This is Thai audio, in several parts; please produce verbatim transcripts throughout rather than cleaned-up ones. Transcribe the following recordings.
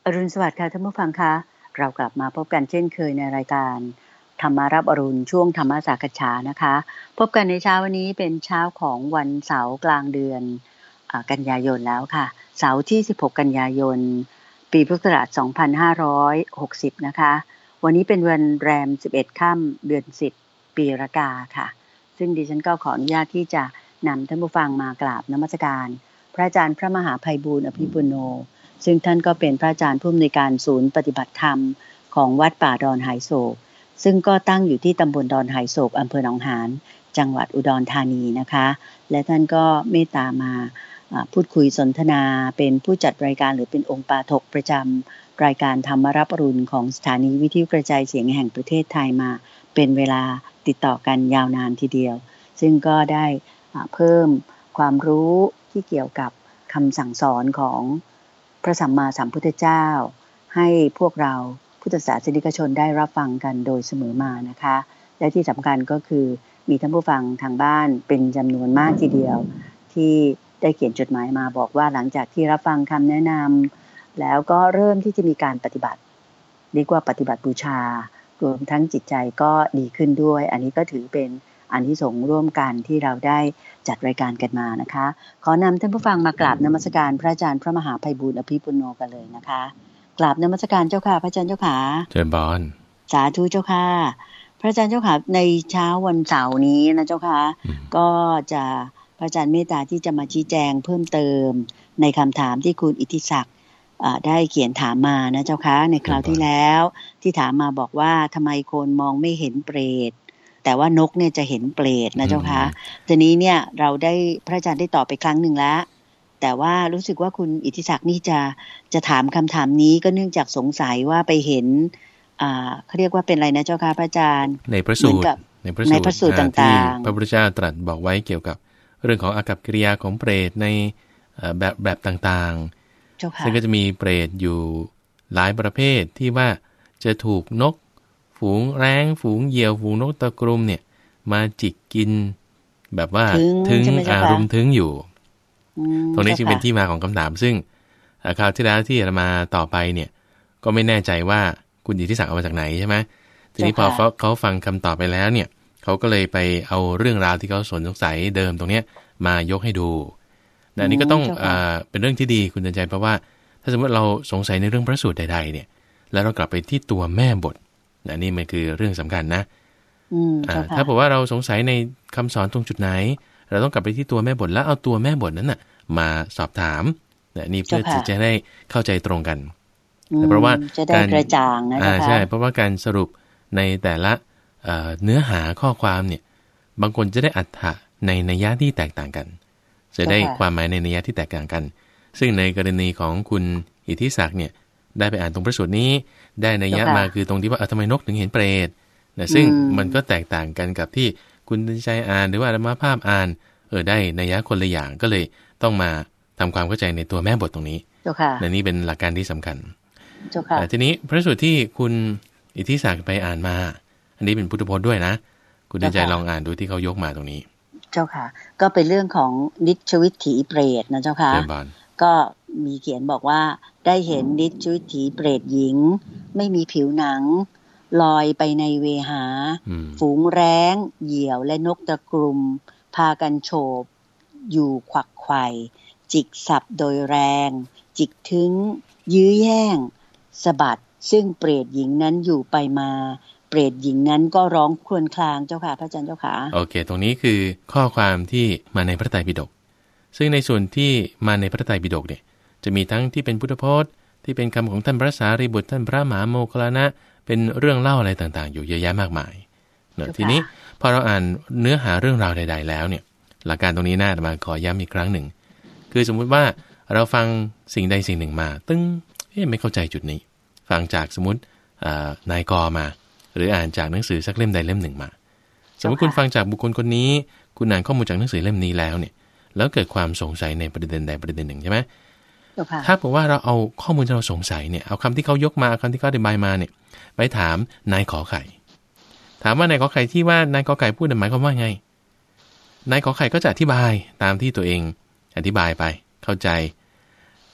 อรุณสวัสดิ์ค่ะท่านผู้ฟังคะเรากลับมาพบกันเช่นเคยในรายการธรรมารับอรุณช่วงธรรมสักฉานะคะพบกันในเช้าวันนี้เป็นเช้าของวันเสาร์กลางเดือนอ่ากันยายนแล้วค่ะเสาร์ที่สิบหกกันยายนปีพุทธศักราชสองพันห้าร้อยหกสิบนะคะวันนี้เป็นวันแรมสิบเอ็ดค่ำเดือนสิบปีรากาค่ะซึ่งดิฉันก็ขออนุญาตที่จะนำท่านผู้ฟังมากราบนมัสการพระอาจารย์พระมหาไพบูลย์อภิปุโนซึ่งท่านก็เป็นพระอาจารย์ผู้อำนวยการศูนย์ปฏิบัติธรรมของวัดป่าดอนไหโศกซึ่งก็ตั้งอยู่ที่ตำบลดอนไหโศกอำเภอหนองหานจังหวัดอุดรธานีนะคะและท่านก็เมตตามาพูดคุยสนทนาเป็นผู้จัดรายการหรือเป็นองค์ปาฐกประจำรายการธรรมรับอรุณของสถานีวิทยุกระจายเสียงแห่งประเทศไทยมาเป็นเวลาติดต่อกันยาวนานทีเดียวซึ่งก็ได้เพิ่มความรู้ที่เกี่ยวกับคำสั่งสอนของพระสัมมาสัมพุทธเจ้าให้พวกเราพุทธศาสนิกชนได้รับฟังกันโดยเสมอมานะคะและที่สำคัญก็คือมีท่านผู้ฟังทางบ้านเป็นจำนวนมากทีเดียวที่ได้เขียนจดหมายมาบอกว่าหลังจากที่รับฟังคำแนะนำแล้วก็เริ่มที่จะมีการปฏิบัติเรียกว่าปฏิบัติบูชารวมทั้งจิตใจก็ดีขึ้นด้วยอันนี้ก็ถือเป็นอานิสงส์ร่วมกันที่เราได้จัดรายการกันมานะคะขอนำท่านผู้ฟังมากราบนมัสการพระอาจารย์พระมหาไพบูลย์อภิปุโนกันเลยนะคะกราบนมัสการเจ้าค่ะพระอาจารย์เจ้าค่ะเชิญบอนสาธุเจ้าค่ะพระอาจารย์เจ้าค่ะในเช้าวันเสาร์นี้นะเจ้าค่ะก็จะพระอาจารย์เมตตาที่จะมาชี้แจงเพิ่มเติมในคำถามที่คุณอิทธิศักดิ์ได้เขียนถามมานะเจ้าค่ะในคราวที่แล้วที่ถามมาบอกว่าทำไมคนมองไม่เห็นเปรตแต่ว่านกเนี่ยจะเห็นเปรตนะเจ้าค่ะทีนี้เนี่ยเราได้พระอาจารย์ได้ตอบไปครั้งหนึ่งแล้วแต่ว่ารู้สึกว่าคุณอิทธิศักดิ์นี่จะจะถามคำถามนี้ก็เนื่องจากสงสัยว่าไปเห็นอ่าเขาเรียกว่าเป็นอะไรนะเจ้าค่ะพระอาจารย์ในพระสูตรในพระสูตรในพระสูตรต่างๆพระพุทธเจ้าตรัสบอกไว้เกี่ยวกับเรื่องของอากัปกิริยาของเปรตในแบบแบบต่างๆซึ่งก็จะมีเปรตอยู่หลายประเภทที่ว่าจะถูกนกฝูงแร้งฝูงเหยี่ยวฝูงนกตะกรุมเนี่ยมาจิกกินแบบว่าถึงอารมณ์ถึงอยู่ตรงนี้จึงเป็นที่มาของคำถามซึ่งคราวที่แล้วที่เรามาต่อไปเนี่ยก็ไม่แน่ใจว่าคุณอิทธิศักดิ์เอามาจากไหนใช่ไหมทีนี้พอเขาฟังคำตอบไปแล้วเนี่ยเขาก็เลยไปเอาเรื่องราวที่เขาสนสงสัยเดิมตรงเนี้ยมายกให้ดูอันนี้ก็ต้องอ่าเป็นเรื่องที่ดีคุณเตือนใจเพราะว่าถ้าสมมติเราสงสัยในเรื่องพระสูตรใดๆเนี่ยแล้วเรากลับไปที่ตัวแม่บทอันนี้มันคือเรื่องสำคัญนะถ้าบอกว่าเราสงสัยในคำสอนตรงจุดไหนเราต้องกลับไปที่ตัวแม่บทแล้วเอาตัวแม่บทนั้นน่ะมาสอบถามนี่เพื่อจะได้เข้าใจตรงกันเพราะว่าการกระจ่างนะใช่เพราะว่าการสรุปในแต่ละเนื้อหาข้อความเนี่ยบางคนจะได้อรรถะในนัยยะที่แตกต่างกันจะได้ความหมายในนัยยะที่แตกต่างกันซึ่งในกรณีของคุณอิทธิศักดิ์เนี่ยได้ไปอ่านตรงพระสูตรนี้ได้นัยยะมาคือตรงที่ว่าทำไมนกถึงเห็นเปรตนะซึ่งมันก็แตกต่างกันกับที่คุณดิชัยอ่านหรือว่าอาตมาภาพอ่านเออได้นัยยะคนละอย่างก็เลยต้องมาทำความเข้าใจในตัวแม่บทตรงนี้และนี่เป็นหลักการที่สำคัญทีนี้พระสูตรที่คุณอิทธิศักดิ์ไปอ่านมาอันนี้เป็นพุทธพจน์ด้วยนะคุณดิชัยลองอ่านดูที่เขายกมาตรงนี้เจ้าค่ะก็เป็นเรื่องของนิชวิถีเปรตนะเจ้าค่ะก็มีเขียนบอกว่าได้เห็นนิชวิถีเปรตหญิงไม่มีผิวหนังลอยไปในเวหาฝูงแร้งเหยี่ยวและนกตะกรุมพากันโฉบอยู่ขวักไขว่จิกสับโดยแรงจิกถึงยื้อแย่งสะบัดซึ่งเปรตหญิงนั้นอยู่ไปมาเปรตหญิงนั้นก็ร้องครวญครางเจ้าค่ะพระอาจารย์เจ้าค่ะโอเคตรงนี้คือข้อความที่มาในพระไตรปิฎกซึ่งในส่วนที่มาในพระไตรปิฎกเนี่ยจะมีทั้งที่เป็นพุทธพจน์ที่เป็นคำของท่านพระสารีบุตรท่านพระมหาโมคคัลลานะเป็นเรื่องเล่าอะไรต่างๆอยู่เยอะแยะมากมายเนอะทีนี้พอเราอ่านเนื้อหาเรื่องราวใดๆแล้วเนี่ยหลักการตรงนี้น่าจะมาขอย้ำอีกครั้งหนึ่งคือสมมุติว่าเราฟังสิ่งใดสิ่งหนึ่งมาตึ้งเอ๊ะไม่เข้าใจจุดนี้ฟังจากสมมตินายกมาหรืออ่านจากหนังสือสักเล่มใดเล่มหนึ่งมาสมมติคุณฟังจากบุคคลคนนี้คุณอ่านข้อมูลจากหนังสือเล่มนี้แล้วเนี่ยแล้วเกิดความสงสัยในประเด็นใดประเด็นหนึ่งใช่ไหมถ้าบอกว่าเราเอาข้อมูลที่เราสงสัยเนี่ยเอาคำที่เขายกมาเอาคำที่เขาอธิบายมาเนี่ยไปถามนายขอไข่ถามว่านายขอไข่ที่ว่านายขอไข่พูดหมายความว่าไงนายขอไข่ก็จะอธิบายตามที่ตัวเองอธิบายไปเข้าใจ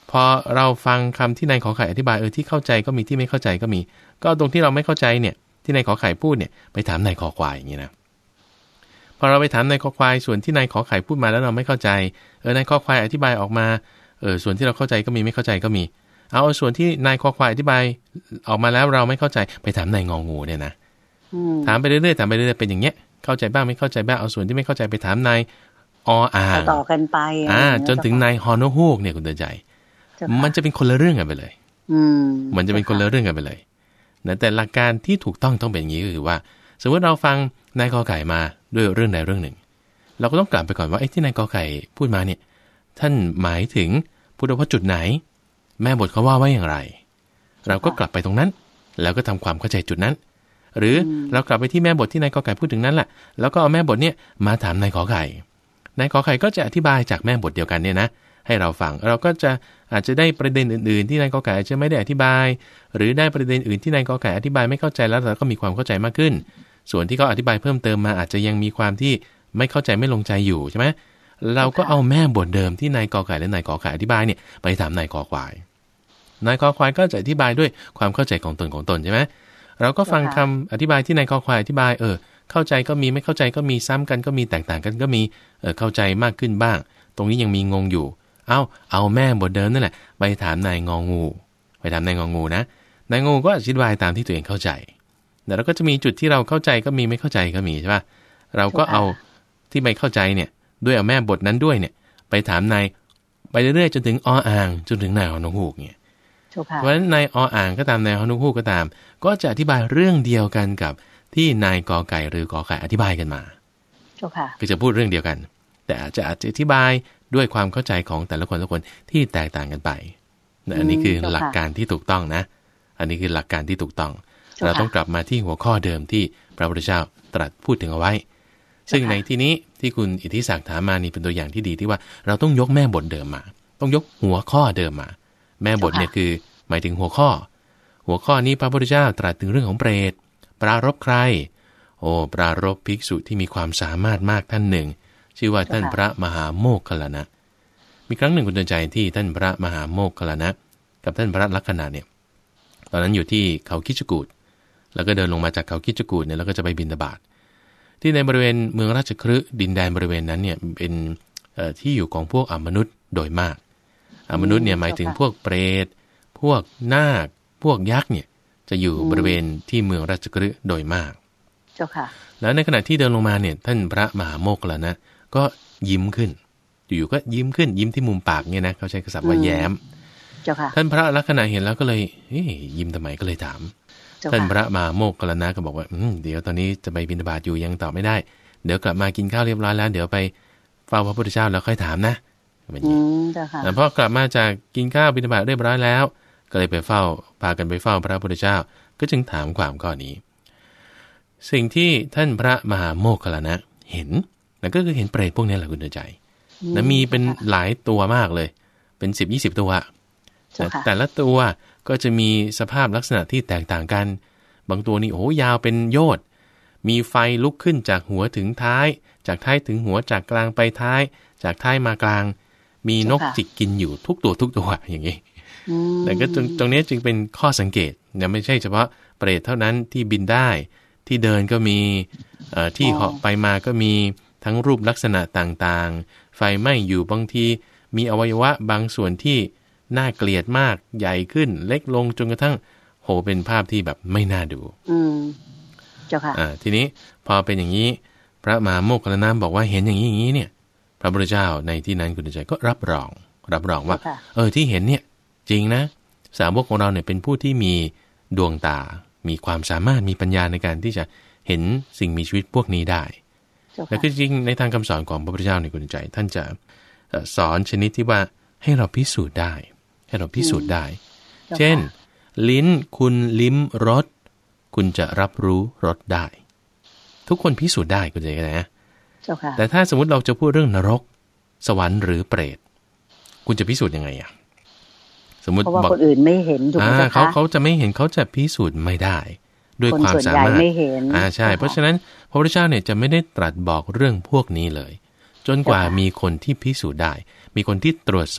พอเราฟังคำที่นายขอไข่อธิบายเออที่เข้าใจก็มีที่ไม่เข้าใจก็มีก็ตรงที่เราไม่เข้าใจเนี่ยที่นายขอไข่พูดเนี่ยไปถามนายขอควายอย่างนี้นะพอเราไปถามนายขอควายส่วนที่นายขอไข่พูดมาแล้วเราไม่เข้าใจเออนายขอควายอธิบายออกมาเออส่วนที่เราเข้าใจก็มีไม่เข้าใจก็มีเอาส่วนที่นายขอควายอธิบายออกมาแล้วเราไม่เข้าใจไปถามนายงองูเนี่ยนะถามไปเรื่อยๆถามไปเรื่อยๆเป็นอย่างเงี้ยเข้าใจบ้างไม่เข้าใจบ้างเอาส่วนที่ไม่เข้าใจไปถามนายออ่างต่อกันไปอ่าจนถึงนายฮอนฮูกเนี่ยคุณเตือนใจมันจะเป็นคนละเรื่องกันไปเลยมันจะเป็นคนละเรื่องกันไปเลยนะแต่หลักการที่ถูกต้องต้องเป็นอย่างนี้ก็คือว่าสมมติเราฟังนายกอไก่มาด้วยเรื่องใดเรื่องหนึ่งเราก็ต้องกลับไปก่อนว่าไอ้ที่นายกอไก่พูดมาเนี่ยท่านหมายถึงพุทธพจน์จุดไหนแม่บทเขาว่าไว้อย่างไรเราก็กลับไปตรงนั้นแล้วก็ทำความเข้าใจจุดนั้นหรือเรากลับไปที่แม่บทที่นายกอไก่พูดถึงนั้นแหละแล้วก็เอาแม่บทเนี่ยมาถามนายกอไก่นายกอไก่ก็จะอธิบายจากแม่บทเดียวกันเนี่ยนะให้เราฟังเราก็จะอาจจะได้ประเด็นอื่นๆที่นายกอไก่อาจจะไม่ได้อธิบายหรือได้ประเด็นอื่นที่นายกอไก่อธิบายไม่เข้าใจแล้วเราก็มีความเข้าใจมากขึ้นส่วนที่เขาอธิบายเพิ่มเติมมาอาจจะยังมีความที่ไม่เข้าใจไม่ลงใจอยู่ใช่ไหมเราก็เอาแม่บทเดิมที่นายกอไก่และนายกอไก่อธิบายเนี่ยไปถามนายกอควายนายกอควายก็จะอธิบายด้วยความเข้าใจของตนของตนใช่ไหมเราก็ฟังคำอธิบายที่นายกอควายอธิบายเออเข้าใจก็มีไม่เข้าใจก็มีซ้ำกันก็มีแตกต่างกันก็มีเออเข้าใจมากขึ้นบ้างตรงนี้ยังมีงงอยู่เอาเอาแม่บทเดิมนั่นแหละไปถามนายงองูไปถามนายงองูนะนายงองูก็อธิบายตามที่ตัวเองเข้าใจแต่เราก็จะมีจุดที่เราเข้าใจก็มีไม่เข้าใจก็มีใช่ป่ะเราก็เอาที่ไม่เข้าใจเนี่ยด้วยเอาแม่บทนั้นด้วยเนี่ยไปถามนายไปเรื่อยๆจนถึงออ่างจนถึงนายฮอนฮูกเนี่ยเพราะฉะนั้นนายออ่างก็ตามนายฮอนฮูกก็ตามก็จะอธิบายเรื่องเดียวกันกับที่นายกอไก่หรือกอไก่อธิบายกันมาคือจะพูดเรื่องเดียวกันแต่อาจจะอธิบายด้วยความเข้าใจของแต่ละคนแต่ละคนที่แตกต่างกันไปอันนี้คือหลักการที่ถูกต้องนะอันนี้คือหลักการที่ถูกต้องเราต้องกลับมาที่หัวข้อเดิมที่พระพุทธเจ้าตรัสพูดถึงเอาไว้ซึ่งในที่นี้ที่คุณอิทธิศักดิ์ถามมานี่เป็นตัวอย่างที่ดีที่ว่าเราต้องยกแม่บทเดิมมาต้องยกหัวข้อเดิมมาแม่บทเนี่ยคือหมายถึงหัวข้อหัวข้อนี้พระพุทธเจ้าตรัสถึงเรื่องของเปรตปรารภใครโอ้ปรารภภิกษุที่มีความสามารถมากท่านหนึ่งชื่อว่าท่านพระมหาโมคคัลลานะมีครั้งหนึ่งคุณเตือนใจที่ท่านพระมหาโมคคัลลานะกับท่านพระลักขณะเนี่ยตอนนั้นอยู่ที่เขาคิชกูฏแล้วก็เดินลงมาจากเขาคิชกูฏเนี่ยแล้วก็จะไปบิณฑบาตที่ในบริเวณเมืองราชคฤห์ดินแดนบริเวณนั้นเนี่ยเป็นที่อยู่ของพวกอมนุษย์โดยมากอมนุษย์เนี่ยหมายถึงพวกเปรตพวกนาคพวกยักษ์เนี่ยจะอยู่บริเวณที่เมืองราชคฤห์โดยมากเจ้าค่ะแล้วในขณะที่เดินลงมาเนี่ยท่านพระมหาโมคคัลลานะก็ยิ้มขึ้นอยู่ๆก็ยิ้มขึ้นยิ้มที่มุมปากเนี่ยนะเขาใช้คำศัพท์ว่าแย้มท่านพระลักขณะเห็นแล้วก็เลยเฮ้ยยิ้มทำไมก็เลยถามท่านพระมหาโมคคัลลานะก็บอกว่าเดี๋ยวตอนนี้จะไปบิณฑบาตอยู่ยังตอบไม่ได้เดี๋ยวกลับมากินข้าวเรียบร้อยแล้วเดี๋ยวไปเฝ้าพระพุทธเจ้าแล้วค่อยถามนะแบบนี้แล้วพอกลับมาจากกินข้าวบิณฑบาตเรียบร้อยแล้วก็เลยไปเฝ้าพากันไปเฝ้าพระพุทธเจ้าก็จึงถามความข้อนี้สิ่งที่ท่านพระมหาโมคคัลลานะเห็นนั่นก็คือเห็นเปรตพวกนี้แหละคุณเตือนใจนะมีเป็นหลายตัวมากเลยเป็นสิบยี่สิบตัวแต่ละตัวก็จะมีสภาพลักษณะที่แตกต่างกันบางตัวนี่โอ้ยาวเป็นโยชน์มีไฟลุกขึ้นจากหัวถึงท้ายจากท้ายถึงหัวจากกลางไปท้ายจากท้ายมากลางมีนกจิกกินอยู่ทุกตัวทุกตัวอย่างนี้แต่ก็ตรงนี้จึงเป็นข้อสังเกตนะไม่ใช่เฉพาะเปรตเท่านั้นที่บินได้ที่เดินก็มีที่เหาะไปมาก็มีทั้งรูปลักษณะต่างๆไฟไหม้อยู่บางทีมีอวัยวะบางส่วนที่น่าเกลียดมากใหญ่ขึ้นเล็กลงจนกระทั่งโหเป็นภาพที่แบบไม่น่าดูอืมเจ้าค่ะอ่าทีนี้พอเป็นอย่างนี้พระมหาโมคคัลลานะบอกว่าเห็นอย่างนี้อย่างนี้เนี่ยพระพุทธเจ้าในที่นั้นคุณใจก็รับรองรับรองว่าเออที่เห็นเนี่ยจริงนะสาวกของเราเนี่ยเป็นผู้ที่มีดวงตามีความสามารถมีปัญญาในการที่จะเห็นสิ่งมีชีวิตพวกนี้ได้และคือจริงในทางคำสอนของพระพุทธเจ้าในคุณใจท่านจะสอนชนิดที่ว่าให้เราพิสูจน์ได้ให้เราพิสูจน์ได้เช่นลิ้นคุณลิ้มรสคุณจะรับรู้รสได้ทุกคนพิสูจน์ได้คุณใจนะแต่ถ้าสมมติเราจะพูดเรื่องนรกสวรรค์หรือเปรตคุณจะพิสูจน์ยังไงอ่ะสมมติบอกคนอื่นไม่เห็นถูกไหมคะเขาเขาจะไม่เห็นเขาจะพิสูจน์ไม่ได้ด้วยความสามารถอ่าใช่เพราะฉะนั้นพระพุทธเจ้าเนี่ยจะไม่ได้ตรัสบอกเรื่องพวกนี้เลยจนกว่ามีคนที่พิสูจน์ได้มีคนที่ตรวจสอบ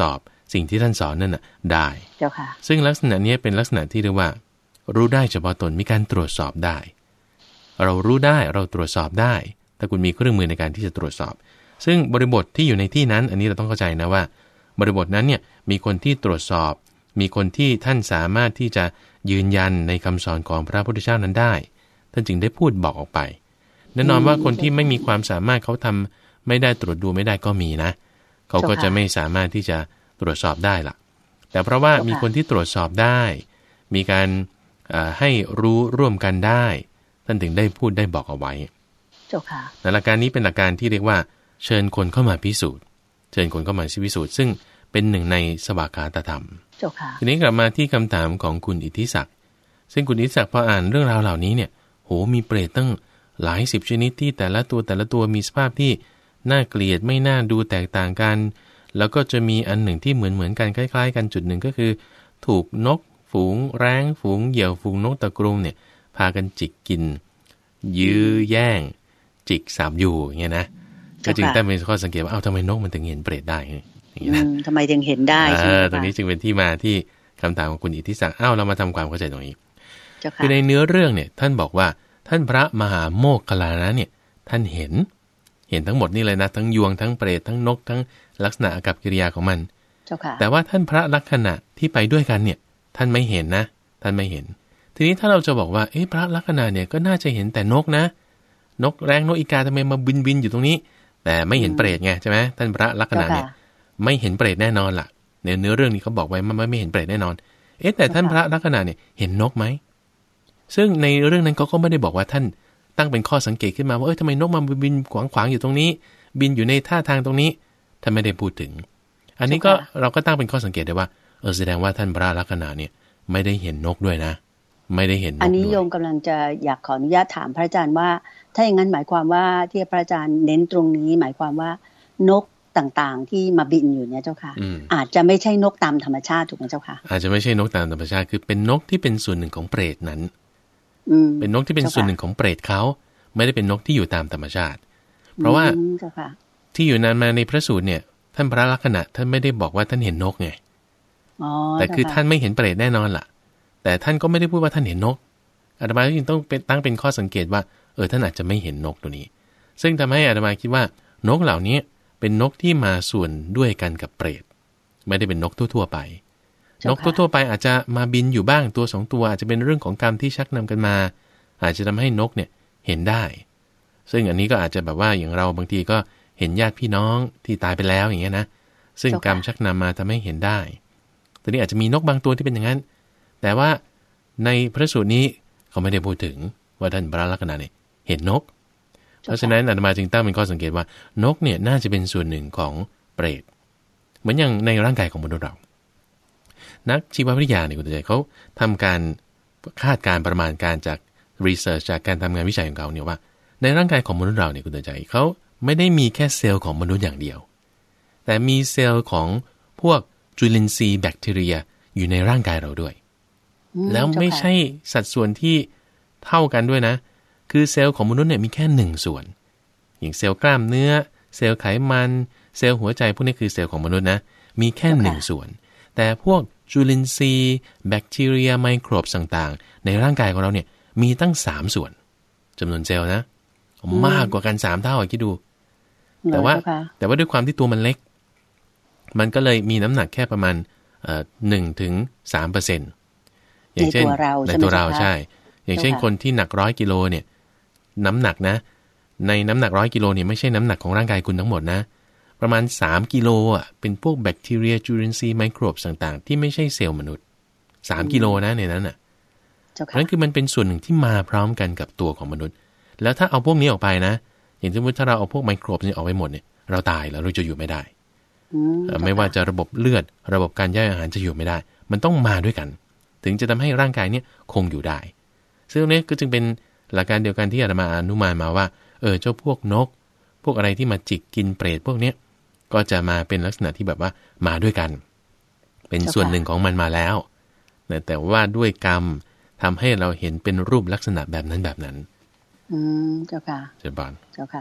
สิ่งที่ท่านสอนนั่นน่ะได้เจ้าค่ะซึ่งลักษณะนี้เป็นลักษณะที่เรียกว่ารู้ได้เฉพาะตนมีการตรวจสอบได้เรารู้ได้เราตรวจสอบได้ถ้าคุณมีเครื่องมือในการที่จะตรวจสอบซึ่งบริบทที่อยู่ในที่นั้นอันนี้เราต้องเข้าใจนะว่าบริบทนั้นเนี่ยมีคนที่ตรวจสอบมีคนที่ท่านสามารถที่จะยืนยันในคำสอนของพระพุทธเจ้านั้นได้ท่านจึงได้พูดบอกออกไปแน่นอนว่าคนที่ไม่มีความสามารถเขาทำไม่ได้ตรวจดูไม่ได้ก็มีนะเขาก็จะไม่สามารถที่จะตรวจสอบได้ล่ะแต่เพราะว่ามีคนที่ตรวจสอบได้มีการให้รู้ร่วมกันได้ท่านถึงได้พูดได้บอกเอาไว้เจ้าค่ะหลักการนี้เป็นหลักการที่เรียกว่าเชิญคนเข้ามาพิสูจน์เชิญคนเข้ามาพิสูจน์ซึ่งเป็นหนึ่งในสวากขาตธรรมเจ้าค่ะทีนี้กลับมาที่คำถามของคุณอิทธิศักดิ์ซึ่งคุณอิทธิศักดิ์พออ่านเรื่องราวเหล่านี้เนี่ยโหมีเปรตตั้งหลายสิบชนิดที่แต่ละตัวแต่ละตัวมีสภาพที่น่าเกลียดไม่น่าดูแตกต่างกันแล้วก็จะมีอันหนึ่งที่เหมือนเหมือนกันคล้ายๆกันจุดหนึ่งก็คือถูกนกฝูงแร้งฝูงเหยี่ยวฝูงนกตะกรุมเนี่ยพากันจิกกินยื้อแย่งจิกสามอยู่อย่างเงี้ยนะก็จึงตั้งเป็นข้อสังเกตว่าเอ้าทำไมนกมันถึงเห็นเปรตได้อย่างนี้นะทำไมถึงเห็นได้ใช่ไหมตรงนี้จึงเป็นที่มาที่คำถามของคุณอิทธิศักดิ์เอ้าเรามาทำความเข้าใจตรงนี้คือในเนื้อเรื่องเนี่ยท่านบอกว่าท่านพระมหาโมคคัลลานะเนี่ยท่านเห็นเห็นทั้งหมดนี่เลยนะทั้งยวงทั้งเปรตทั้งนกทั้งลักษณะอากัปกิริยาของมันแต่ว่าท่านพระลักษณะที่ไปด้วยกันเนี่ยท่านไม่เห็นนะท่านไม่เห็นทีนี้ถ้าเราจะบอกว่าเอ๊ะพระลักษณะเนี่ยก็น่าจะเห็นแต่นกนะนกแร้งนกอีกาทำไมมาบินบินอยู่ตรงนี้แต่ไม่เห็นเปรตไงใช่ไหมท่านพระลักษณะเนี่ยไม่เห็นเปรตแน่นอนล่ะในเนื้อเรื่องนี้เขาบอกไว้มันไม่เห็นเปรตแน่นอนเอ๊ะแต่ท่านพระลักษณะเนี่ยเห็นนกไหมซึ่งในเรื่องนั้นเขาก็ไม่ได้บอกว่าท่านตั้งเป็นข้อสังเกตขึ้นมาว่าเอ้ยทำไมนกมาบินขวางขวางอยู่ตรงนี้บินอยู่ในท่าทางตรงนี้ท่านไม่ได้พูดถึงอันนี้ก็เราก็ตั้งเป็นข้อสังเกตได้ว่าเออแสดงว่าท่านพระลักษณะเนี่ยไม่ได้เห็นนกด้วยนะไม่ได้เห็นนกด้วยอันนี้โยมกำลังจะอยากขออนุญาตถามพระอาจารย์ว่าถ้าอย่างนั้นหมายความว่าที่พระอาจารย์เน้นตรงนี้หมายความว่านกต่างๆที่มาบินอยู่เนี่ยเจ้าค่ะ อ, อาจจะไม่ใช่นกตามธรรมชาติถูกไหมเจ้าค่ะอาจจะไม่ใช่นกตามธรรมชาติคือเป็นนกที่เป็นส่วนหนึ่งของเปรตนั้นเป็นนกที่เป็นส่วนหนึ่งของเปรตเขาไม่ได้เป็นนกที่อยู่ตามธรรมชาติเพราะว่าที่อยู่นั้นมาในพระสูตรเนี่ยท่านพระลักษณะท่านไม่ได้บอกว่าท่านเห็นนกไงแต่คือท่านไม่เห็นเปรตแน่นอนล่ะแต่ท่านก็ไม่ได้พูดว่าท่านเห็นนกอาตมาจึงต้องเป็นตั้งเป็นข้อสังเกตว่าเออท่านอาจจะไม่เห็นนกตัวนี้ซึ่งทำให้อาตมาคิดว่านกเหล่านี้เป็นนกที่มาส่วนด้วยกันกับเปรตไม่ได้เป็นนกทั่วๆไปนกทั่วๆไปอาจจะมาบินอยู่บ้างตัวสองตัวอาจจะเป็นเรื่องของกรรมที่ชักนำกันมาอาจจะทำให้นกเนี่ยเห็นได้ซึ่งอันนี้ก็อาจจะแบบว่าอย่างเราบางทีก็เห็นญาติพี่น้องที่ตายไปแล้วอย่างเงี้ยนะซึ่งกรรมชักนำมาทำให้เห็นได้ตอนนี้อาจจะมีนกบางตัวที่เป็นอย่างนั้นแต่ว่าในพระสูตรนี้เขาไม่ได้พูดถึงว่าท่านพระลักษณะเนี่ยเห็นนกเพราะฉะนั้นอาตมาจึงตั้งเป็นข้อสังเกตว่านกเนี่ยน่าจะเป็นส่วนหนึ่งของเปรตเหมือนอย่างในร่างกายของมนุษย์เรานักชีววิทยาเนี่ยคุณใจเขาทำการคาดการประมาณการจากรีเสิร์ชจากการทำงานวิจัยของเขาเนี่ยว่าในร่างกายของมนุษย์เราเนี่ยคุณใจเขาไม่ได้มีแค่เซลล์ของมนุษย์อย่างเดียวแต่มีเซลล์ของพวกจุลินทรีย์แบคทีเรียอยู่ในร่างกายเราด้วยแล้วไม่ใช่สัดส่วนที่เท่ากันด้วยนะคือเซลล์ของมนุษย์เนี่ยมีแค่หนึ่งส่วนอย่างเซลล์กล้ามเนื้อเซลล์ไขมันเซลล์หัวใจพวกนี้คือเซลล์ของมนุษย์นะมีแค่หนึ่งส่วนแต่พวกจุลินทรีย์แบคทีเรียไมโครบต่างๆในร่างกายของเราเนี่ยมีตั้งสามส่วนจำนวนเซลล์นะมากกว่ากันสามเท่าคิดดูแต่ว่าแต่ว่าด้วยความที่ตัวมันเล็กมันก็เลยมีน้ำหนักแค่ประมาณเอ่อหนึ่งถึงสามเปอร์เซ็นต์อย่างเช่นในตัวเราใช่อย่างเช่นคนที่หนักร้อยกิโลเนี่ยน้ำหนักนะในน้ำหนักร้อยกิโลเนี่ยไม่ใช่น้ำหนักของร่างกายคุณทั้งหมดนะประมาณสามกิโลอ่ะเป็นพวกแบคทีเรียจุลินทรีย์ไมโครบต่างๆที่ไม่ใช่เซลล์มนุษย์สามกิโลนะในนั้นน่ะนั่นคือมันเป็นส่วนหนึ่งที่มาพร้อมกันกับตัวของมนุษย์แล้วถ้าเอาพวกนี้ออกไปนะอย่างสมมติถ้าเราเอาพวกไมโครบนี่ออกไปหมดเนี่ยเราตายแล้วเราจะอยู่ไม่ได้ไม่ว่าจะระบบเลือดระบบการย่อยอาหารจะอยู่ไม่ได้มันต้องมาด้วยกันถึงจะทำให้ร่างกายเนี่ยคงอยู่ได้ซึ่งนี้ก็จึงเป็นหลักการเดียวกันที่อาตมาอนุมานมาว่าเออเจ้าพวกนกพวกอะไรที่มาจิกกินเปรตพวกเนี้ยก็จะมาเป็นลักษณะที่แบบว่ามาด้วยกันเป็นส่วนหนึ่งของมันมาแล้วแต่ว่าด้วยกรรมทำให้เราเห็นเป็นรูปลักษณะแบบนั้นแบบนั้นอืมเจ้าค่ะเจ้าบ้านเจ้าค่ะ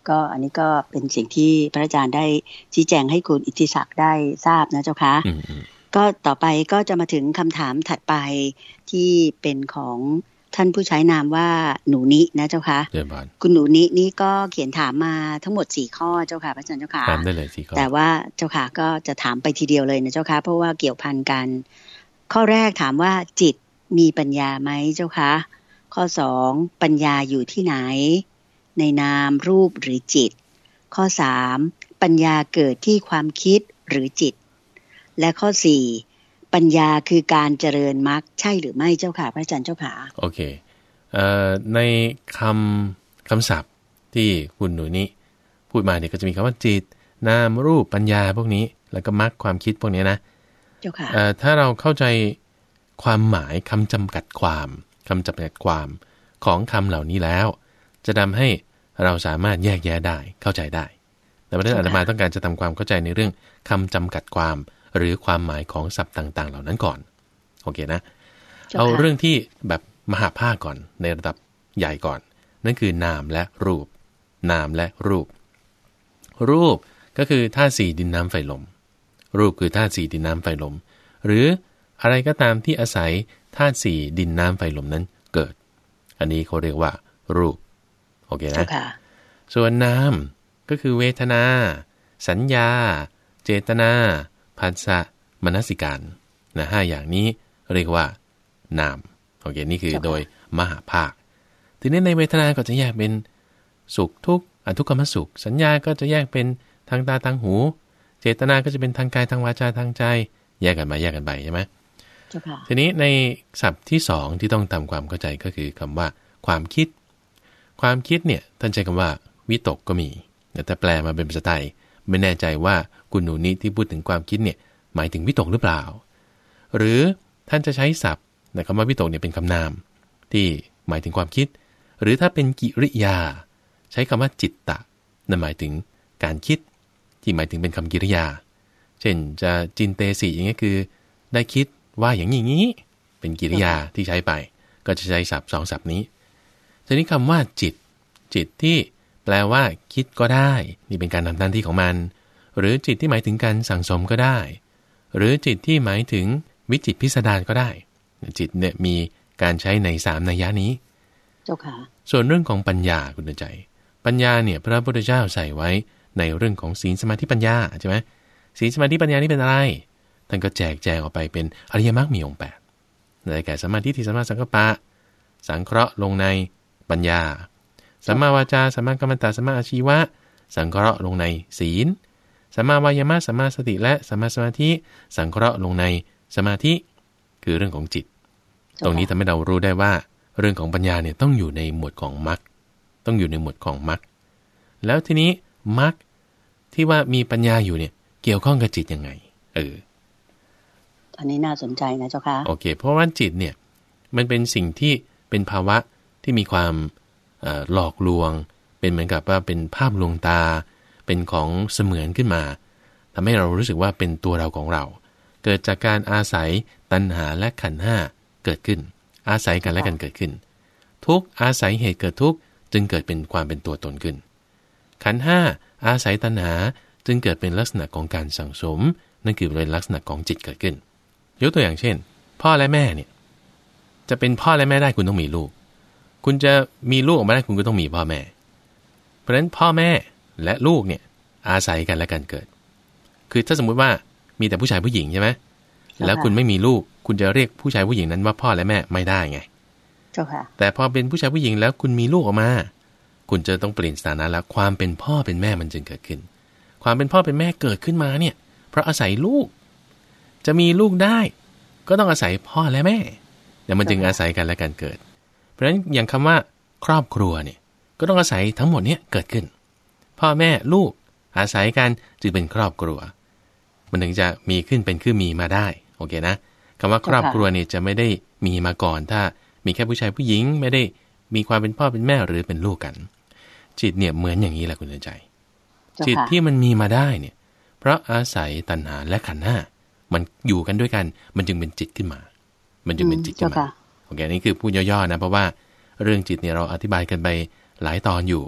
ก็อันนี้ก็เป็นสิ่งที่พระอาจารย์ได้ชี้แจงให้คุณอิทธิศักดิ์ได้ทราบนะเจ้าคะก็ต่อไปก็จะมาถึงคำถามถัดไปที่เป็นของท่านผู้ใช้นามว่าหนูนินะเจ้าคะคุณหนูนินี่ก็เขียนถามมาทั้งหมดสี่ข้อเจ้าค่ะพระอาจารย์เจ้าค่ะถามได้เลยสี่ข้อแต่ว่าเจ้าค่ะก็จะถามไปทีเดียวเลยนะเจ้าค่ะเพราะว่าเกี่ยวพันกันข้อแรกถามว่าจิตมีปัญญาไหมเจ้าคะข้อสองปัญญาอยู่ที่ไหนในนามรูปหรือจิตข้อสามปัญญาเกิดที่ความคิดหรือจิตและข้อสี่ปัญญาคือการเจริญมรรคใช่หรือไม่เจ้าค่ะพระอาจารย์เจ้าค่ะโอเคเอ่อในคำคำศัพท์ที่คุณหนูนี้พูดมาเนี่ยก็จะมีคำว่าจิตนามรูปปัญญาพวกนี้แล้วก็มรรคความคิดพวกนี้นะเจ้าค่ะเอ่อถ้าเราเข้าใจความหมายคำจำกัดความคำจำกัดความของคำเหล่านี้แล้วจะทำให้เราสามารถแยกแยะได้เข้าใจได้แต่ประเด็นอาตมาต้องการจะทำความเข้าใจในเรื่องคำจำกัดความหรือความหมายของศัพท์ต่างๆเหล่านั้นก่อนโอเคนะเอาเรื่องที่แบบมหาภาคก่อนในระดับใหญ่ก่อนนั่นคือนามและรูปนามและรูปรูปก็คือธาตุสี่ดินน้ำไฟลมรูปคือธาตุสี่ดินน้ำไฟลมหรืออะไรก็ตามที่อาศัยธาตุสี่ดินน้ำไฟลมนั้นเกิดอันนี้เขาเรียกว่ารูปโอเคนะส่วนนามก็คือเวทนาสัญญาเจตนาผัสสะมนสิการนะห้าอย่างนี้เรียกว่านามโอเคนี่คือโดยมหาภาคทีนี้ในเวทนาก็จะแยกเป็นสุขทุกข์อทุกขมสุขสัญญาก็จะแยกเป็นทางตาทางหูเจตนาก็จะเป็นทางกายทางวาจาทางใจแยกกันมาแยกกันไปใช่ไหมทีนี้ในศัพท์ที่สองที่ต้องทำความเข้าใจก็คือคำว่าความคิดความคิดเนี่ยท่านใช้คำว่าวิตกก็มีแต่แปลมาเป็นภาษาไทยไม่แน่ใจว่าคุณหนูนี้ที่พูดถึงความคิดเนี่ยหมายถึงวิตกหรือเปล่าหรือท่านจะใช้ศัพท์นะคำว่าวิตกเนี่ยเป็นคำนามที่หมายถึงความคิดหรือถ้าเป็นกิริยาใช้คำว่าจิตตะนั่นหมายถึงการคิดที่หมายถึงเป็นคำกิริยาเช่นจะจินเตสิอย่างนี้คือได้คิดว่าอย่างนี้งี้เป็นกิริยาที่ใช้ไปก็จะใช้ศัพท์สองศัพท์นี้ทีนี้คำว่าจิตจิตที่แปลว่าคิดก็ได้นี่เป็นการทำหน้าที่ของมันหรือจิตที่หมายถึงการสั่งสมก็ได้หรือจิตที่หมายถึงวิจิตรพิสดารก็ได้จิตเนี่ยมีการใช้ในสามนัยยะนี้เจ้าค่ะส่วนเรื่องของปัญญาคุณใจปัญญาเนี่ยพระพุทธเจ้าใส่ไว้ในเรื่องของศีลสมาธิปัญญาใช่ไหมศีลสมาธิปัญญานี่เป็นอะไรท่านก็แจกแจงออกไปเป็นอริยมรรคมีองค์แปดได้แก่สัมมาทิฏฐิสัมมาสังกัปปะสังเคราะห์ลงในปัญญาสัมมาวาจาสัมมากัมมันตะสัมมาอาชีวะสังเคราะห์ลงในศีลสัมมาวายามะสัมมาสติและสัมมาสมาธิสังเคราะห์ลงในสมาธิคือเรื่องของจิตตรงนี้ทำให้เรารู้ได้ว่าเรื่องของปัญญาเนี่ยต้องอยู่ในหมวดของมรรคต้องอยู่ในหมวดของมรรคแล้วทีนี้มรรคที่ว่ามีปัญญาอยู่เนี่ยเกี่ยวข้องกับจิตยังไงเอออันนี้น่าสนใจนะเจ้าค่ะโอเคเพราะว่าจิตเนี่ยมันเป็นสิ่งที่เป็นภาวะที่มีความหลอกลวงเป็นเหมือนกับว่าเป็นภาพลวงตาเป็นของเสมือนขึ้นมาทำให้เรารู้สึกว่าเป็นตัวเราของเราเกิดจากการอาศัยตัณหาและขันธ์ห้าเกิดขึ้นอาศัยกันและกันเกิดขึ้นทุกอาศัยเหตุเกิดทุกจึงเกิดเป็นความเป็นตัวตนขึ้นขันธ์ห้าอาศัยตัณหาจึงเกิดเป็นลักษณะของการสั่งสมนั่นคือเป็นลักษณะของจิตเกิดขึ้นยกตัวอย่างเช่นพ่อและแม่เนี่ยจะเป็นพ่อและแม่ได้คุณต้องมีลูกคุณจะมีลูกออกมาได้คุณก็ต้องมีพ่อแม่เพราะฉะนั้นพ่อแม่และลูกเนี่ยอาศัยกันและกันเกิดคือถ้าสมมุติว่ามีแต่ผู้ชายผู้หญิงใช่ไหมแล้วคุณไม่มีลูกคุณจะเรียกผู้ชายผู้หญิงนั้นว่าพ่อและแม่ไม่ได้ไงเจ้าค่ะแต่พอเป็นผู้ชายผู้หญิงแล้วคุณมีลูกออกมาคุณจะต้องเปลี่ยนสถานะแล้วความเป็นพ่อเป็นแม่มันจึงเกิดขึ้นความเป็นพ่อเป็นแม่เกิดขึ้นมาเนี่ยเพราะอาศัยลูกจะมีลูกได้ก็ต้องอาศัยพ่อและแม่เดี๋ยวมันจึงอาศัยกันและกันเกิดเพราะฉะนั้นอย่างคำว่าครอบครัวเนี่ยก็ต้องอาศัยทั้งหมดเนี่ยเกิดขึ้นพ่อแม่ลูกอาศัยกันจึงเป็นครอบครัวมันถึงจะมีขึ้นเป็นคือมีมาได้โอเคนะคำว่าครอบครัวเนี่ยจะไม่ได้มีมาก่อนถ้ามีแค่ผู้ชายผู้หญิงไม่ได้มีความเป็นพ่อเป็นแม่หรือเป็นลูกกันจิตเนี่ยเหมือนอย่างนี้แหละคุณใจจิตที่มันมีมาได้เนี่ยเพราะอาศัยตัณหาและขันธ์ห้ามันอยู่กันด้วยกันมันจึงเป็นจิตขึ้นมามันจึงเป็นจิตขึ้นมาโอเคนี่คือพูดย่อๆนะเพราะว่าเรื่องจิตเนี่ยเราอธิบายกันไปหลายตอนอยู่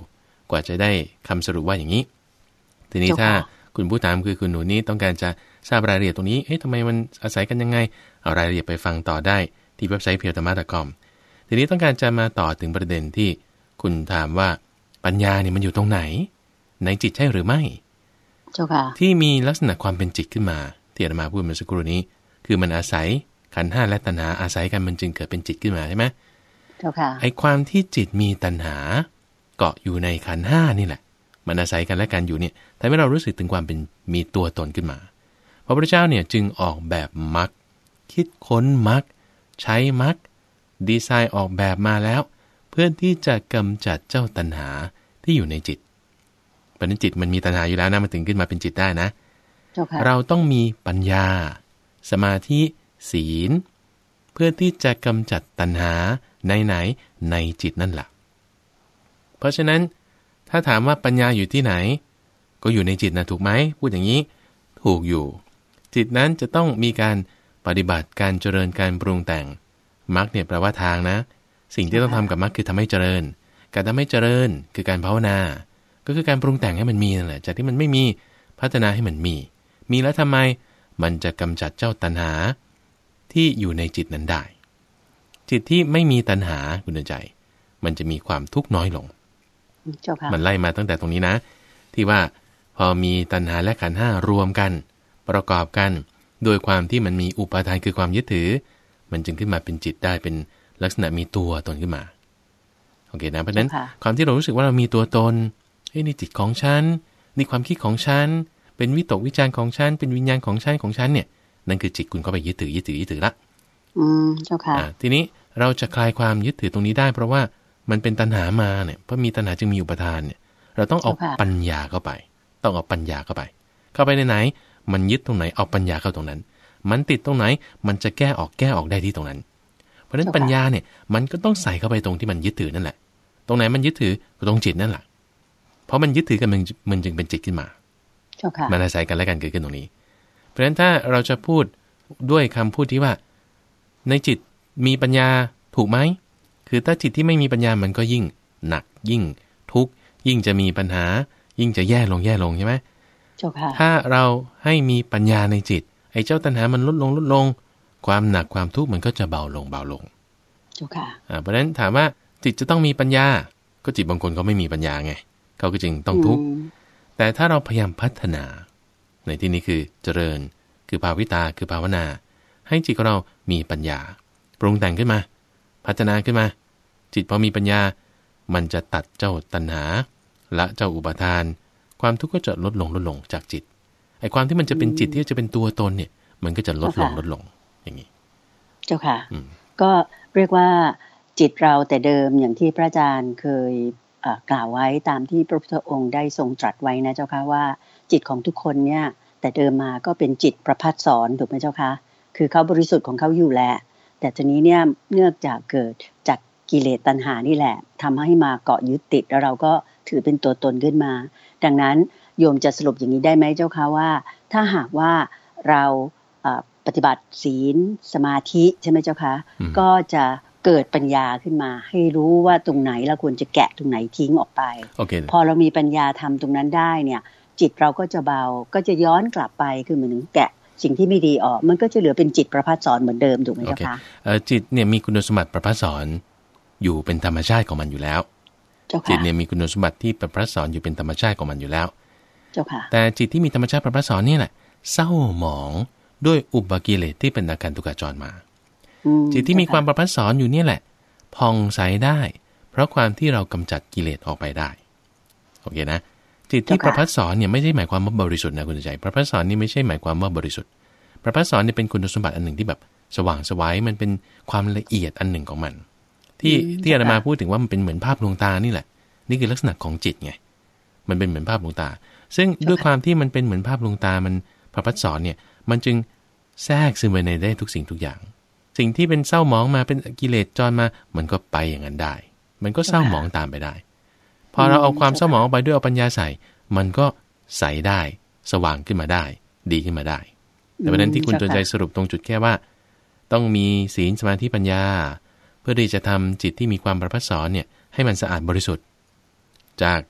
กว่าจะได้คำสรุปว่าอย่างนี้ทีนี้ถ้าคุณผู้ถามคือคุณหนูนี้ต้องการจะทราบรายละเอียดตรงนี้เอ๊ะทำไมมันอาศัยกันยังไงเอารายละเอียดไปฟังต่อได้ที่เว็บไซต์ เพียวธรรมะ ดอท คอม ทีนี้ต้องการจะมาต่อถึงประเด็นที่คุณถามว่าปัญญาเนี่ยมันอยู่ตรงไหนในจิตใช่หรือไม่เจ้าค่ะที่มีลักษณะความเป็นจิตขึ้นมาที่อาตมาพูดเมื่อสักครู่นี้คือมันอาศัยขันธ์ห้าและตัณหาอาศัยกันมันจึงเกิดเป็นจิตขึ้นมาใช่ไหมเจ้าค่ะไอ้ความที่จิตมีตัณหาเกาะอยู่ในขันธ์ห้านี่แหละมันอาศัยกันและกันอยู่เนี่ยทำให้เรารู้สึกถึงความเป็นมีตัวตนขึ้นมาพระพุทธเจ้าเนี่ยจึงออกแบบมรรคคิดค้นมรรคใช้มรรคดีไซน์ออกแบบมาแล้วเพื่อที่จะกำจัดเจ้าตัณหาที่อยู่ในจิตเพราะนั้นจิตมันมีตัณหาอยู่แล้วนะมันถึงขึ้นมาเป็นจิตได้นะเราต้องมีปัญญาสมาธิศีลเพื่อที่จะกำจัดตัณหาในไหนในจิตนั่นแหละเพราะฉะนั้นถ้าถามว่าปัญญาอยู่ที่ไหนก็อยู่ในจิตนะถูกไหมพูดอย่างนี้ถูกอยู่จิตนั้นจะต้องมีการปฏิบัติการเจริญการปรุงแต่งมรรคเนี่ยแปลว่าทางนะสิ่งที่ต้องทำกับมรรคคือทำให้เจริญการทำให้เจริญคือการภาวนาก็คือการปรุงแต่งให้มันมีนั่นแหละจากที่มันไม่มีพัฒนาให้มันมีมีแล้วทำไมมันจะกำจัดเจ้าตัณหาที่อยู่ในจิตนั้นได้จิตที่ไม่มีตัณหาคุณใจมันจะมีความทุกข์น้อยลงมันไล่มาตั้งแต่ตรงนี้นะที่ว่าพอมีตัณหาและขันธ์ห้ารวมกันประกอบกันโดยความที่มันมีอุปาทานคือความยึดถือมันจึงขึ้นมาเป็นจิตได้เป็นลักษณะมีตัวตนขึ้นมาโอเคนะเพราะฉะนั้นความที่เรารู้สึกว่าเรามีตัวตนเฮ้ยนี่จิตของฉันนี่ความคิดของฉันเป็นวิตกวิจารของฉันเป็นวิญญาณของฉันของฉันเนี่ยนั่นคือจิตคุณเข้าไปยึดถือยึดถือยึดถือละอืมเจ้าค่ะทีนี้เราจะคลายความยึดถือตรงนี้ได้เพราะว่ามันเป็นตัณหามาเนี่ยเพราะมีตัณหาจึงมีอุปาทานเนี่ยเราต้องเอาปัญญาเข้าไปต้องเอาปัญญาเข้าไปเข้าไปในไหนมันยึดตรงไหนเอาปัญญาเข้าตรงนั้นมันติดตรงไหนมันจะแก้ออกแก้ออกได้ที่ตรงนั้นเพราะฉะนั้นปัญญาเนี่ยมันก็ต้องใส่เข้าไปตรงที่มันยึดถือนั่นแหละตรงไหนมันยึดถือตรงจิตนั่นแหละเพราะมันยึดถือกันมันมันจึงเป็นจิตขึ้นมามันอาศัยกันและกันเกิดขึ้นตรงนี้เพราะฉะนั้นถ้าเราจะพูดด้วยคำพูดที่ว่าในจิตมีปัญญาถูกไหมคือถ้าจิตที่ไม่มีปัญญามันก็ยิ่งหนักยิ่งทุกข์ยิ่งจะมีปัญหายิ่งจะแย่ลงแย่ลงใช่ไหมถ้าเราให้มีปัญญาในจิตไอ้เจ้าตัณหามันลดลงลดลงความหนักความทุกข์มันก็จะเบาลงเบาลงเพราะฉะนั้นถามว่าจิตจะต้องมีปัญญาก็จิตบางคนเขาไม่มีปัญญาไงเขาก็จึงต้องทุกข์แต่ถ้าเราพยายามพัฒนาในที่นี้คือเจริญคือภาวิตาคือภาวนาให้จิตของเรามีปัญญาปรุงแต่งขึ้นมาพัฒนาขึ้นมาจิตพอมีปัญญามันจะตัดเจ้าตัณหาละเจ้าอุปาทานความทุกข์ก็จะลดลงลดลงจากจิตไอ้ความที่มันจะเป็นจิตที่จะเป็นตัวตนเนี่ยมันก็จะลดลงลดลงอย่างนี้เจ้าค่ะก็เรียกว่าจิตเราแต่เดิมอย่างที่พระอาจารย์เคยกล่าวไว้ตามที่พระพุทธองค์ได้ทรงตรัสไว้นะเจ้าค่ะว่าจิตของทุกคนเนี่ยแต่เดิมมาก็เป็นจิตประภัสสรถูกไหมเจ้าค่ะคือเขาบริสุทธิ์ของเขาอยู่แหละแต่ทีนี้เนี่ยเนื่องจากเกิดจากกิเลสตัณหานี่แหละทำให้มาเกาะยึดติดแล้วเราก็ถือเป็นตัวตนขึ้นมาดังนั้นโยมจะสรุปอย่างนี้ได้ไหมเจ้าค่ะว่าถ้าหากว่าเราปฏิบัติศีลสมาธิใช่ไหมเจ้าค่ะก็จะเกิดปัญญาขึ้นมาให้รู้ว่าตรงไหนเราควรจะแกะตรงไหนทิ้งออกไป okay. พอเรามีปัญญาทำตรงนั้นได้เนี่ยจิตเราก็จะเบาก็จะย้อนกลับไปคือเหมือนแกะสิ่งที่ไม่ดีออกมันก็จะเหลือเป็นจิตประภัสสรเหมือนเดิมถูกไหมเจ้าคะจิตเนี่ยมีคุณสมบัติประภัสสรอยู่เป็นธรรมชาติของมันอยู่แล้วจิตเนี่ยมีคุณสมบัติที่ประภัสสรอยู่เป็นธรรมชาติของมันอยู่แล้วเจ้าค่ะแต่จิตที่มีธรรมชาติประภัสสรนี่แหละเศร้าหมองด้วยอุปกิเลสที่เป็นอาการทุกขจรมาจิตที่มีความประภัสสรอยู่นี่แหละพองใสได้เพราะความที่เรากำจัดกิเลสออกไปได้โอเคนะจิตที่ประภัสสรเนี่ยไม่ใช่หมายความว่าบริสุทธิ์นะคุณใจประภัสสรนี่ไม่ใช่หมายความว่าบริสุทธิ์ประภัสสรเนี่ยเป็นคุณสมบัติอันหนึ่งที่แบบสว่างไสวมันเป็นความละเอียดอันหนึ่งของมันที่ที่อาตมาพูดถึงว่ามันเป็นเหมือนภาพลวงตานี่แหละนี่คือลักษณะของจิตไงมันเป็นเหมือนภาพลวงตาซึ่งด้วยความที่มันเป็นเหมือนภาพลวงตามันประภัสสรเนี่ยมันจึงแทรกซึมไปในได้ทุกสิ่งทุกอย่างสิ่งที่เป็นเศร้าหมองมาเป็นกิเลสจรมามันก็ไปอย่างนั้นได้มันก็เศร้าหมองตามไปได้พอเราเอาความเศร้าหมองไปด้วยเอาปัญญาใส่มันก็ใสได้สว่างขึ้นมาได้ดีขึ้นมาได้แต่ประเด็นที่คุณจนใจสรุปตรงจุดแค่ว่าต้องมีศีลสมาธิปัญญาเพื่อที่จะทำจิตที่มีความประภัสสรเนี่ยให้มันสะอาดบริสุทธิ์จาก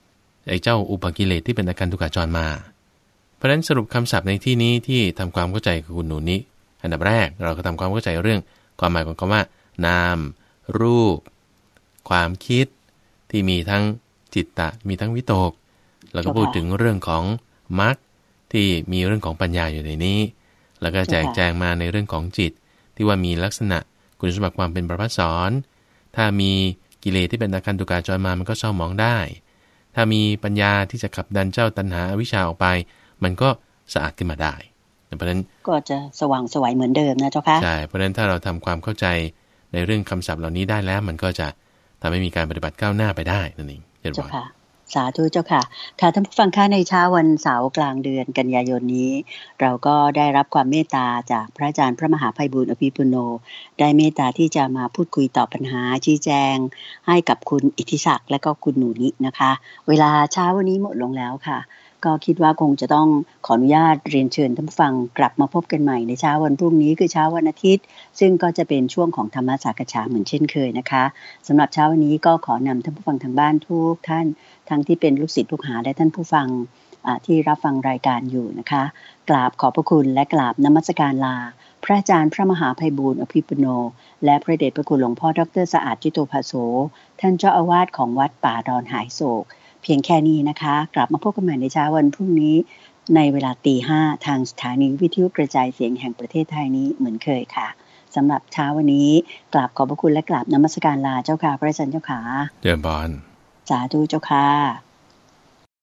ไอ้เจ้าอุปกิเลสที่เป็นอาการทุกขจรมาเพราะฉะนั้นสรุปคำศัพท์ในที่นี้ที่ทำความเข้าใจกับคุณหนูนี้อันดับแรกเราก็ทำความเข้าใจเรื่องความหมายของคำว่านามรูปความคิดที่มีทั้งจิตตะมีทั้งวิตกแล้วก็พูดถึงเรื่องของมรรคที่มีเรื่องของปัญญาอยู่ในนี้แล้วก็แจกแจงมาในเรื่องของจิตที่ว่ามีลักษณะคุณสมบัติความเป็นประภัสสรถ้ามีกิเลสที่เป็นอาการตุกาจรมามันก็เศร้าหมองได้ถ้ามีปัญญาที่จะขับดันเจ้าตัณหาอวิชชาออกไปมันก็สะอาดขึ้นมาได้เพราะฉะนั้นก็จะสว่างไสวเหมือนเดิมนะเจ้าค่ะใช่เพราะฉะนั้นถ้าเราทำความเข้าใจในเรื่องคำศัพท์เหล่านี้ได้แล้วมันก็จะทำให้มีการปฏิบัติก้าวหน้าไปได้นั่นเองเจ้าค่ะสาธุเจ้าค่ะค่ะท่านผู้ฟังคะในเช้าวันเสาร์กลางเดือนกันยายนนี้เราก็ได้รับความเมตตาจากพระอาจารย์พระมหาไพบูลย์อภิปุโนได้เมตตาที่จะมาพูดคุยตอบปัญหาชี้แจงให้กับคุณอิทธิศักดิ์และก็คุณหนูนินะคะเวลาเช้าวันนี้หมดลงแล้วค่ะก็คิดว่าคงจะต้องขออนุญาตเรียนเชิญท่านผู้ฟังกลับมาพบกันใหม่ในเช้าวันพรุ่งนี้คือเช้าวันอาทิตย์ซึ่งก็จะเป็นช่วงของธรรมสักษาเหมือนเช่นเคยนะคะสำหรับเช้าวันนี้ก็ขอนำท่านผู้ฟังทางบ้านทุกท่านทั้งที่เป็นลูกศิษย์ลูกหาและท่านผู้ฟังที่รับฟังรายการอยู่นะคะกราบขอบพระคุณและกราบนมัสการลาพระอาจารย์พระมหาไพบูลย์อภิปุโนและพระเดชพระคุณหลวงพ่อดร.สะอาดจิตโตภโสท่านเจ้าอาวาสของวัดป่าดอนหายโศกเพียงแค่นี้นะคะกลับมาพบกันใหม่ในเช้าวันพรุ่งนี้ในเวลาตีห้าทางสถานีวิทยุกระจายเสียงแห่งประเทศไทยนี้เหมือนเคยค่ะสำหรับเช้าวันนี้กราบขอบพระคุณและกราบนมัสการลาเจ้าค่ะพระอาจารย์เจ้าค่ะเจริญพรสาธุเจ้าค่ะ